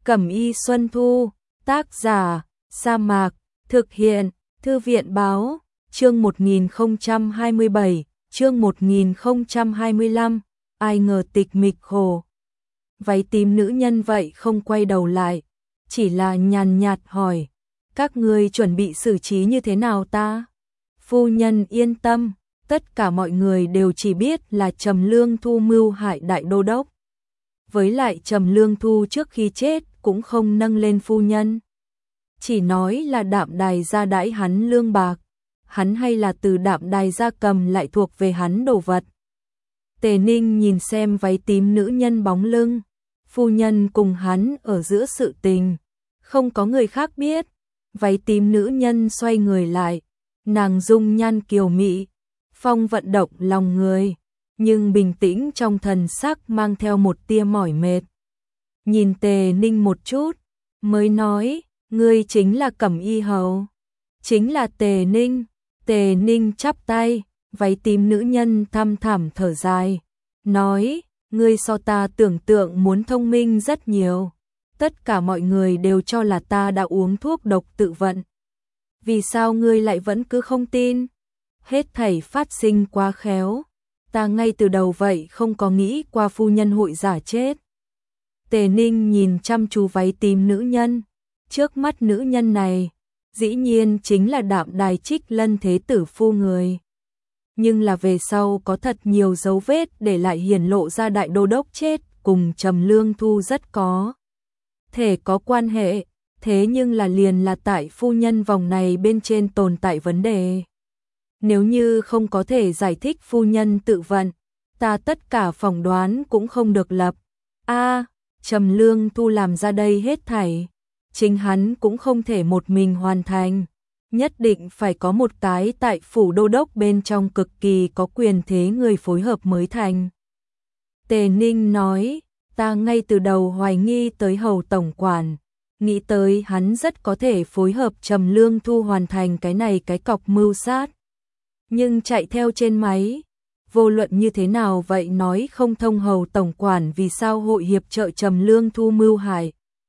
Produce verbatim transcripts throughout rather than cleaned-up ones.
Cẩm Y Xuân Thu, tác giả, Sa Mạc, thực hiện, Thư viện báo, chương một nghìn không trăm hai mươi bảy, chương một nghìn không trăm hai mươi lăm, ai ngờ tịch mịch khổ. Váy tím nữ nhân vậy không quay đầu lại, chỉ là nhàn nhạt hỏi, các ngươi chuẩn bị xử trí như thế nào ta? Phu nhân yên tâm, tất cả mọi người đều chỉ biết là Trầm Lương Thu mưu hại đại đô đốc. Với lại Trầm Lương Thu trước khi chết cũng không nâng lên phu nhân. Chỉ nói là Đạm Đài gia đãi hắn lương bạc, hắn hay là từ Đạm Đài gia cầm lại thuộc về hắn đồ vật. Tề Ninh nhìn xem váy tím nữ nhân bóng lưng, phu nhân cùng hắn ở giữa sự tình, không có người khác biết. Váy tím nữ nhân xoay người lại, nàng dung nhan kiều mị, phong vận động lòng người, nhưng bình tĩnh trong thần sắc mang theo một tia mỏi mệt. Nhìn Tề Ninh một chút, mới nói, ngươi chính là Cẩm Y hầu. Chính là Tề Ninh. Tề Ninh chắp tay, váy tím nữ nhân thăm thẳm thở dài, nói, ngươi so ta tưởng tượng muốn thông minh rất nhiều. Tất cả mọi người đều cho là ta đã uống thuốc độc tự vận. Vì sao ngươi lại vẫn cứ không tin? Hết thảy phát sinh quá khéo. Ta ngay từ đầu vậy không có nghĩ qua phu nhân hội giả chết. Tề Ninh nhìn chăm chú váy tím nữ nhân. Trước mắt nữ nhân này, dĩ nhiên chính là Đạm Đài Trích Lân thế tử phu người. Nhưng là về sau có thật nhiều dấu vết để lại hiển lộ ra đại đô đốc chết cùng Trầm Lương Thu rất có thể có quan hệ, thế nhưng là liền là tại phu nhân vòng này bên trên tồn tại vấn đề. Nếu như không có thể giải thích phu nhân tự vận, ta tất cả phỏng đoán cũng không được lập. A, Trầm Lương Thu làm ra đây hết thảy, chính hắn cũng không thể một mình hoàn thành, nhất định phải có một cái tại phủ đô đốc bên trong cực kỳ có quyền thế người phối hợp mới thành. Tề Ninh nói, ta ngay từ đầu hoài nghi tới hầu tổng quản, nghĩ tới hắn rất có thể phối hợp Trầm Lương Thu hoàn thành cái này cái cọc mưu sát. Nhưng chạy theo trên máy, vô luận như thế nào vậy nói không thông hầu tổng quản vì sao hội hiệp trợ Trầm Lương Thu mưu hại.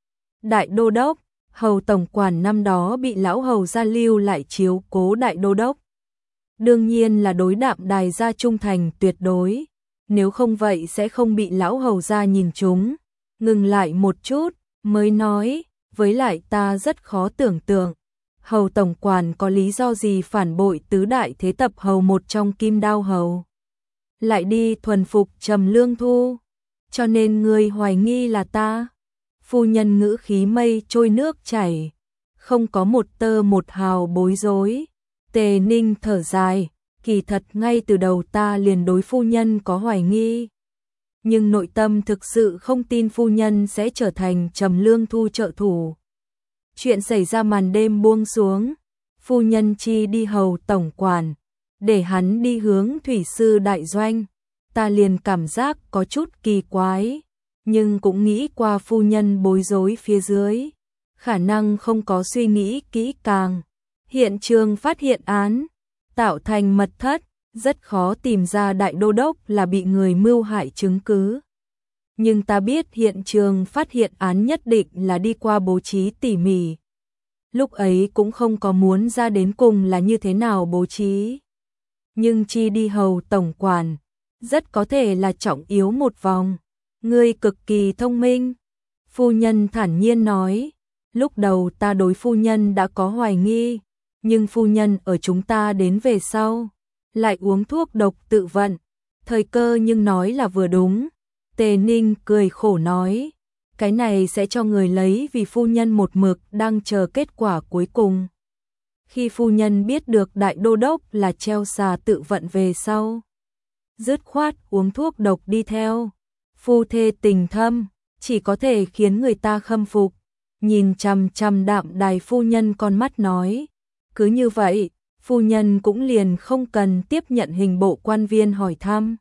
Đại đô đốc, hầu tổng quản năm đó bị lão hầu gia lưu lại chiếu cố đại đô đốc. Đương nhiên là đối Đạm Đài gia trung thành tuyệt đối, nếu không vậy sẽ không bị lão hầu gia nhìn trúng. Ngừng lại một chút, mới nói, với lại ta rất khó tưởng tượng, hầu tổng quản có lý do gì phản bội tứ đại thế tập hầu một trong Kim Đao hầu. Lại đi thuần phục Trầm Lương Thu, cho nên ngươi hoài nghi là ta. Phu nhân ngữ khí mây trôi nước chảy, không có một tơ một hào bối rối. Tề Ninh thở dài, kỳ thật ngay từ đầu ta liền đối phu nhân có hoài nghi. Nhưng nội tâm thực sự không tin phu nhân sẽ trở thành Trầm Lương Thu trợ thủ. Chuyện xảy ra màn đêm buông xuống, phu nhân chi đi hầu tổng quản, để hắn đi hướng thủy sư đại doanh. Ta liền cảm giác có chút kỳ quái, nhưng cũng nghĩ qua phu nhân bối rối phía dưới, khả năng không có suy nghĩ kỹ càng. Hiện trường phát hiện án, tạo thành mật thất, rất khó tìm ra đại đô đốc là bị người mưu hại chứng cứ. Nhưng ta biết hiện trường phát hiện án nhất định là đi qua bố trí tỉ mỉ. Lúc ấy cũng không có muốn ra đến cùng là như thế nào bố trí. Nhưng chi đi hầu tổng quản, rất có thể là trọng yếu một vòng. Ngươi cực kỳ thông minh. Phu nhân thản nhiên nói, lúc đầu ta đối phu nhân đã có hoài nghi, nhưng phu nhân ở chúng ta đến về sau, lại uống thuốc độc tự vận, thời cơ nhưng nói là vừa đúng. Tề Ninh cười khổ nói, cái này sẽ cho người lấy vì phu nhân một mực đang chờ kết quả cuối cùng. Khi phu nhân biết được đại đô đốc là treo xà tự vận về sau, dứt khoát uống thuốc độc đi theo. Phu thê tình thâm, chỉ có thể khiến người ta khâm phục. Nhìn chằm chằm Đạm Đài phu nhân con mắt nói, cứ như vậy, phu nhân cũng liền không cần tiếp nhận hình bộ quan viên hỏi thăm.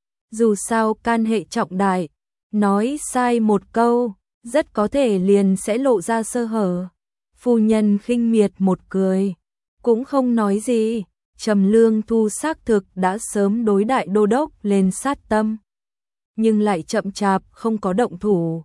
Dù sao can hệ trọng đại, nói sai một câu, rất có thể liền sẽ lộ ra sơ hở. Phu nhân khinh miệt một cười, cũng không nói gì. Trầm Lương Thu xác thực đã sớm đối đại đô đốc lên sát tâm, nhưng lại chậm chạp không có động thủ.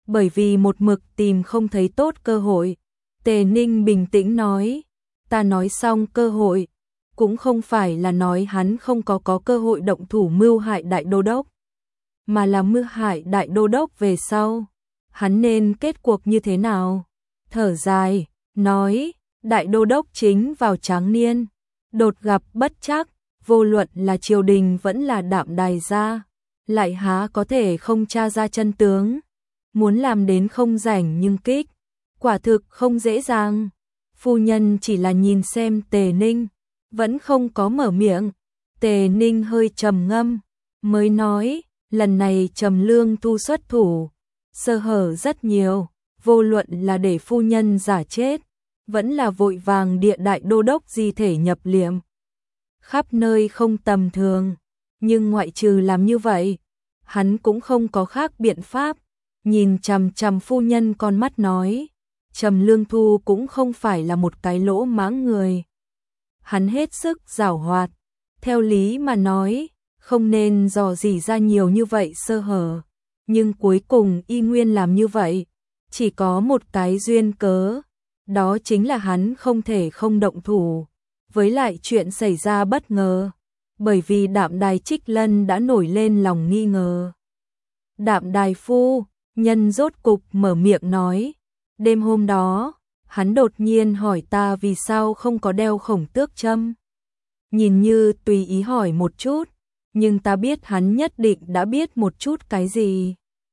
bởi vì một mực tìm không thấy tốt cơ hội. Tề Ninh bình tĩnh nói, ta nói xong cơ hội, cũng không phải là nói hắn không có có cơ hội động thủ mưu hại đại đô đốc, mà là mưu hại đại đô đốc về sau. Hắn nên kết cuộc như thế nào? Thở dài, nói, đại đô đốc chính vào tráng niên, đột gặp bất trắc, vô luận là triều đình vẫn là Đạm Đài gia, lại há có thể không tra ra chân tướng. Muốn làm đến không rảnh nhưng kích, quả thực không dễ dàng. Phu nhân chỉ là nhìn xem Tề Ninh, vẫn không có mở miệng. Tề Ninh hơi trầm ngâm, mới nói, lần này Trầm Lương Thu xuất thủ, sơ hở rất nhiều, vô luận là để phu nhân giả chết, vẫn là vội vàng địa đại đô đốc di thể nhập liệm. Khắp nơi không tầm thường, nhưng ngoại trừ làm như vậy, hắn cũng không có khác biện pháp. Nhìn chằm chằm phu nhân con mắt nói, Trầm Lương Thu cũng không phải là một cái lỗ mãng người. Hắn hết sức giảo hoạt, theo lý mà nói, không nên dò dỉ ra nhiều như vậy sơ hở, nhưng cuối cùng y nguyên làm như vậy, chỉ có một cái duyên cớ, đó chính là hắn không thể không động thủ, với lại chuyện xảy ra bất ngờ, bởi vì Đạm Đài Trích Lân đã nổi lên lòng nghi ngờ. Đạm Đài phu nhân rốt cục mở miệng nói, đêm hôm đó, hắn đột nhiên hỏi ta vì sao không có đeo khổng tước châm. Nhìn như tùy ý hỏi một chút, nhưng ta biết hắn nhất định đã biết một chút cái gì.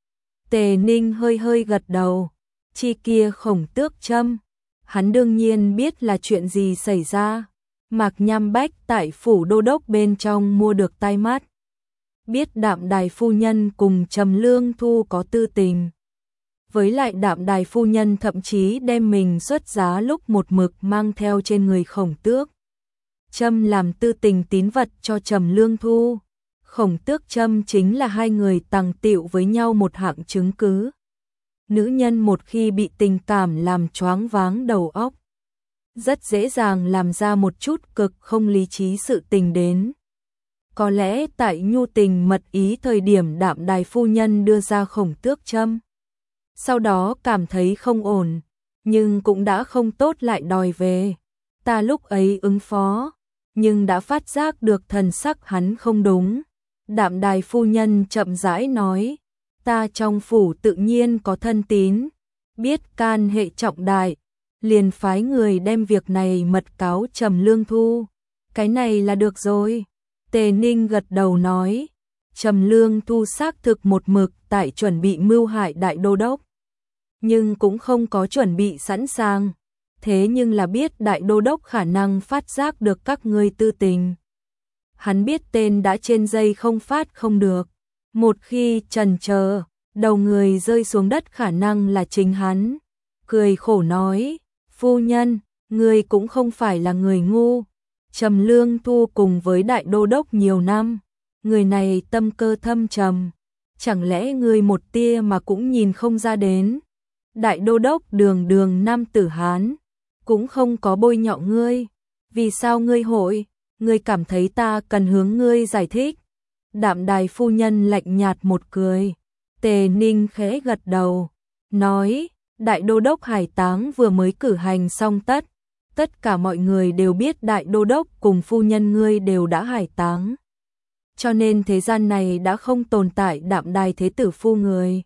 Tề Ninh hơi hơi gật đầu, chi kia khổng tước châm, hắn đương nhiên biết là chuyện gì xảy ra. Mạc Nham Bách tại phủ đô đốc bên trong mua được tai mắt. Biết Đạm Đài phu nhân cùng Trầm Lương Thu có tư tình. Với lại Đạm Đài phu nhân thậm chí đem mình xuất giá lúc một mực mang theo trên người khổng tước châm làm tư tình tín vật cho Trầm Lương Thu. Khổng tước châm chính là hai người tàng tiệu với nhau một hạng chứng cứ. Nữ nhân một khi bị tình cảm làm choáng váng đầu óc, rất dễ dàng làm ra một chút cực không lý trí sự tình đến. Có lẽ tại nhu tình mật ý thời điểm Đạm Đài phu nhân đưa ra khổng tước châm, sau đó cảm thấy không ổn, nhưng cũng đã không tốt lại đòi về. Ta lúc ấy ứng phó, nhưng đã phát giác được thần sắc hắn không đúng. Đạm Đài phu nhân chậm rãi nói, ta trong phủ tự nhiên có thân tín, biết can hệ trọng đại, liền phái người đem việc này mật cáo Trầm Lương Thu. Cái này là được rồi. Tề Ninh gật đầu nói, Trầm Lương Thu xác thực một mực tại chuẩn bị mưu hại đại đô đốc, nhưng cũng không có chuẩn bị sẵn sàng. Thế nhưng là biết đại đô đốc khả năng phát giác được các ngươi tư tình. Hắn biết tên đã trên dây không phát không được. Một khi chần chờ, đầu người rơi xuống đất khả năng là chính hắn. Cười khổ nói, phu nhân, ngươi cũng không phải là người ngu. Trầm Lương Thu cùng với đại đô đốc nhiều năm, người này tâm cơ thâm trầm, chẳng lẽ ngươi một tia mà cũng nhìn không ra đến. Đại đô đốc đường đường nam tử Hán, cũng không có bôi nhọ ngươi. Vì sao ngươi hội, ngươi cảm thấy ta cần hướng ngươi giải thích? Đạm Đài phu nhân lạnh nhạt một cười. Tề Ninh khẽ gật đầu, nói, đại đô đốc hải táng vừa mới cử hành xong tất. Tất cả mọi người đều biết đại đô đốc cùng phu nhân ngươi đều đã hải táng. Cho nên thế gian này đã không tồn tại Đạm Đài thế tử phu người.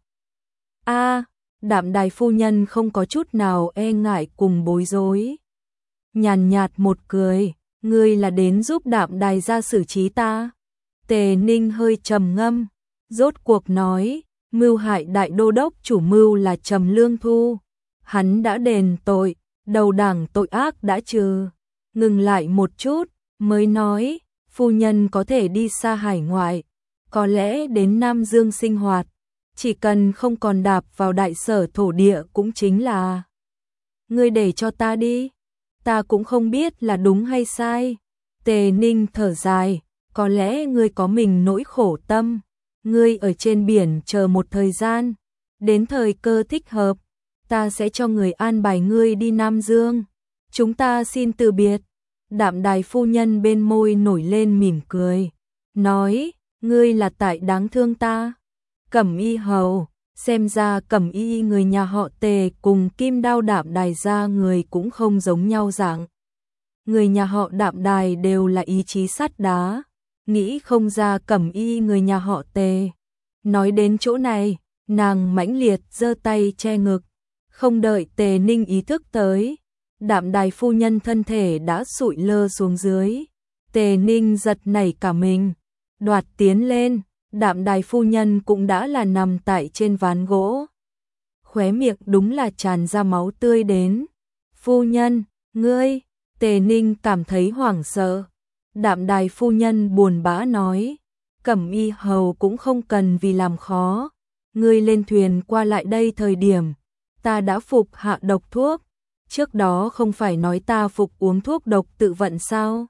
A, Đạm Đài phu nhân không có chút nào e ngại cùng bối rối. Nhàn nhạt một cười, ngươi là đến giúp Đạm Đài ra xử trí ta. Tề Ninh hơi trầm ngâm, rốt cuộc nói, mưu hại đại đô đốc chủ mưu là Trầm Lương Thu. Hắn đã đền tội, đầu đảng tội ác đã trừ. Ngừng lại một chút, mới nói, phu nhân có thể đi xa hải ngoại, có lẽ đến Nam Dương sinh hoạt, chỉ cần không còn đạp vào đại sở thổ địa cũng chính là. Ngươi để cho ta đi, ta cũng không biết là đúng hay sai. Tề Ninh thở dài, có lẽ ngươi có mình nỗi khổ tâm, ngươi ở trên biển chờ một thời gian, đến thời cơ thích hợp, ta sẽ cho người an bài ngươi đi Nam Dương. Chúng ta xin từ biệt. Đạm Đài phu nhân bên môi nổi lên mỉm cười, nói, ngươi là tại đáng thương ta. Cẩm Y hầu, Xem ra Cẩm Y người nhà họ Tề cùng Kim Đao Đạm Đài gia người cũng không giống nhau dạng. Người nhà họ Đạm Đài đều là ý chí sắt đá, nghĩ không ra Cẩm Y người nhà họ Tề. Nói đến chỗ này, nàng mãnh liệt giơ tay che ngực, không đợi Tề Ninh ý thức tới, Đạm Đài phu nhân thân thể đã sụi lơ xuống dưới. Tề Ninh giật nảy cả mình, đoạt tiến lên, Đạm Đài phu nhân cũng đã là nằm tại trên ván gỗ. Khóe miệng đúng là tràn ra máu tươi đến. Phu nhân, ngươi, Tề Ninh cảm thấy hoảng sợ. Đạm Đài phu nhân buồn bã nói, Cẩm Y hầu cũng không cần vì làm khó. Ngươi lên thuyền qua lại đây thời điểm, ta đã phục hạ độc thuốc. Trước đó không phải nói ta phục uống thuốc độc tự vận sao?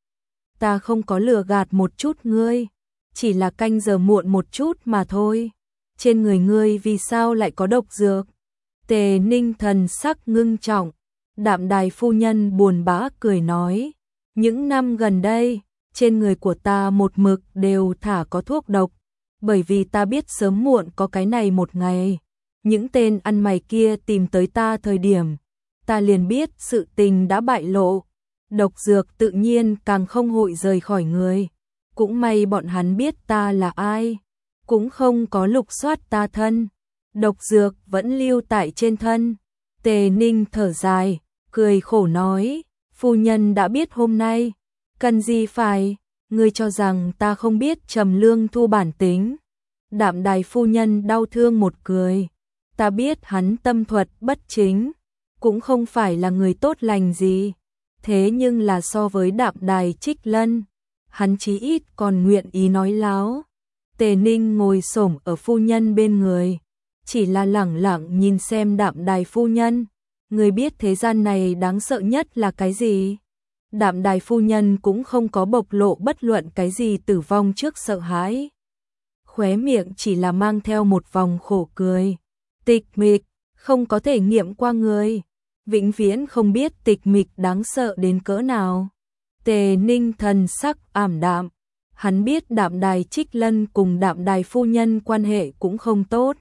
Ta không có lừa gạt một chút ngươi, chỉ là canh giờ muộn một chút mà thôi. Trên người ngươi vì sao lại có độc dược? Tề Ninh thần sắc ngưng trọng, Đạm Đài phu nhân buồn bã cười nói, những năm gần đây, trên người của ta một mực đều thả có thuốc độc, bởi vì ta biết sớm muộn có cái này một ngày. Những tên ăn mày kia tìm tới ta thời điểm, ta liền biết sự tình đã bại lộ, độc dược tự nhiên càng không hội rời khỏi người. Cũng may bọn hắn biết ta là ai, cũng không có lục soát ta thân, độc dược vẫn lưu tại trên thân. Tề Ninh thở dài, cười khổ nói, phu nhân đã biết hôm nay, cần gì phải, ngươi cho rằng ta không biết Trầm Lương Thu bản tính. Đạm Đài phu nhân đau thương một cười, ta biết hắn tâm thuật bất chính, cũng không phải là người tốt lành gì, thế nhưng là so với Đạm Đài Trích Lân, hắn chí ít còn nguyện ý nói láo. Tề Ninh ngồi xổm ở phu nhân bên người, chỉ là lẳng lặng nhìn xem Đạm Đài phu nhân. Người biết thế gian này đáng sợ nhất là cái gì? Đạm Đài phu nhân cũng không có bộc lộ bất luận cái gì tử vong trước sợ hãi. Khóe miệng chỉ là mang theo một vòng khổ cười. Tịch mịch, không có thể nghiệm qua người. Vĩnh viễn không biết tịch mịch đáng sợ đến cỡ nào. Tề Ninh thần sắc ảm đạm. Hắn biết Đạm Đài Trích Lân cùng Đạm Đài phu nhân quan hệ cũng không tốt.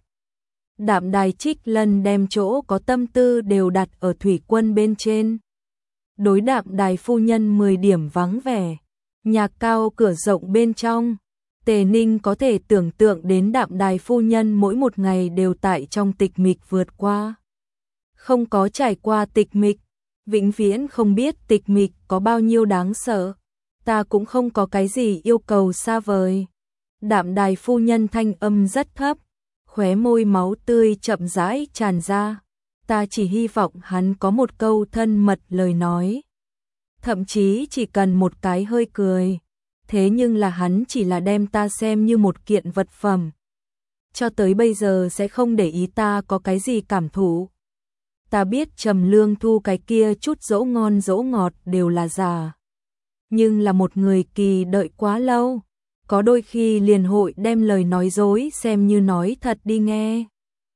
Đạm Đài Trích Lân đem chỗ có tâm tư đều đặt ở thủy quân bên trên. Đối Đạm Đài phu nhân mười điểm vắng vẻ. Nhà cao cửa rộng bên trong, Tề Ninh có thể tưởng tượng đến Đạm Đài phu nhân mỗi một ngày đều tại trong tịch mịch vượt qua. Không có trải qua tịch mịch, vĩnh viễn không biết tịch mịch có bao nhiêu đáng sợ. Ta cũng không có cái gì yêu cầu xa vời. Đạm Đài phu nhân thanh âm rất thấp, khóe môi máu tươi chậm rãi tràn ra. Ta chỉ hy vọng hắn có một câu thân mật lời nói. Thậm chí chỉ cần một cái hơi cười. Thế nhưng là hắn chỉ là đem ta xem như một kiện vật phẩm. Cho tới bây giờ sẽ không để ý ta có cái gì cảm thụ. Ta biết Trầm Lương Thu cái kia chút dỗ ngon dỗ ngọt đều là giả. Nhưng là một người kỳ đợi quá lâu, có đôi khi liền hội đem lời nói dối xem như nói thật đi nghe.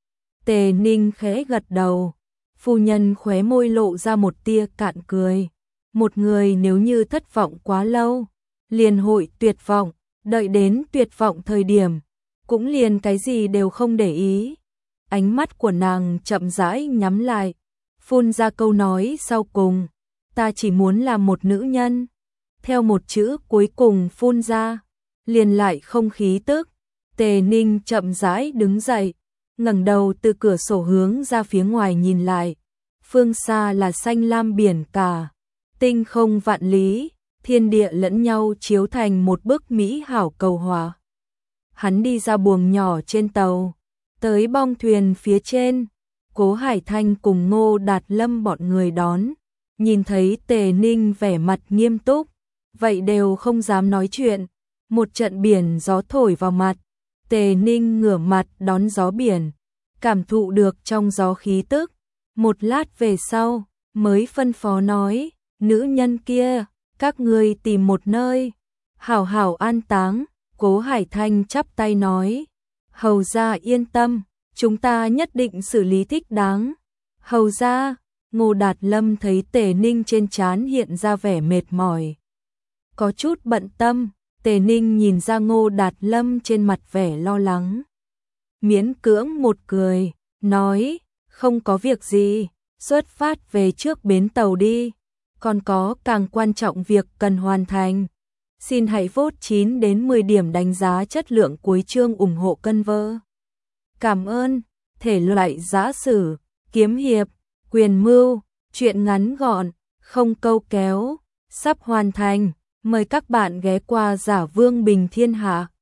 Tề Ninh khẽ gật đầu, phu nhân khóe môi lộ ra một tia cạn cười. Một người nếu như thất vọng quá lâu, liền hội tuyệt vọng, đợi đến tuyệt vọng thời điểm, cũng liền cái gì đều không để ý. Ánh mắt của nàng chậm rãi nhắm lại, phun ra câu nói sau cùng, ta chỉ muốn là một nữ nhân. Theo một chữ cuối cùng phun ra, liền lại không khí tức. Tề Ninh chậm rãi đứng dậy, ngẩng đầu từ cửa sổ hướng ra phía ngoài nhìn lại. Phương xa là xanh lam biển cả, tinh không vạn lý, thiên địa lẫn nhau chiếu thành một bức mỹ hảo cầu hòa. Hắn đi ra buồng nhỏ trên tàu, tới bong thuyền phía trên, Cố Hải Thanh cùng Ngô Đạt Lâm bọn người đón, nhìn thấy Tề Ninh vẻ mặt nghiêm túc, vậy đều không dám nói chuyện. Một trận biển gió thổi vào mặt, Tề Ninh ngửa mặt đón gió biển, cảm thụ được trong gió khí tức. Một lát về sau, mới phân phó nói, nữ nhân kia, các ngươi tìm một nơi, hảo hảo an táng. Cố Hải Thanh chắp tay nói, hầu gia yên tâm, chúng ta nhất định xử lý thích đáng. Hầu gia. Ngô Đạt Lâm thấy Tề Ninh trên trán hiện ra vẻ mệt mỏi, có chút bận tâm. Tề Ninh nhìn ra Ngô Đạt Lâm trên mặt vẻ lo lắng, miễn cưỡng một cười, nói, không có việc gì, xuất phát về trước bến tàu đi, còn có càng quan trọng việc cần hoàn thành. Xin hãy vote chín đến mười điểm đánh giá chất lượng cuối chương ủng hộ cân vơ. Cảm ơn. Thể loại giã sử, kiếm hiệp, quyền mưu, truyện ngắn gọn, không câu kéo, sắp hoàn thành. Mời các bạn ghé qua Giả Vương Bình Thiên Hạ.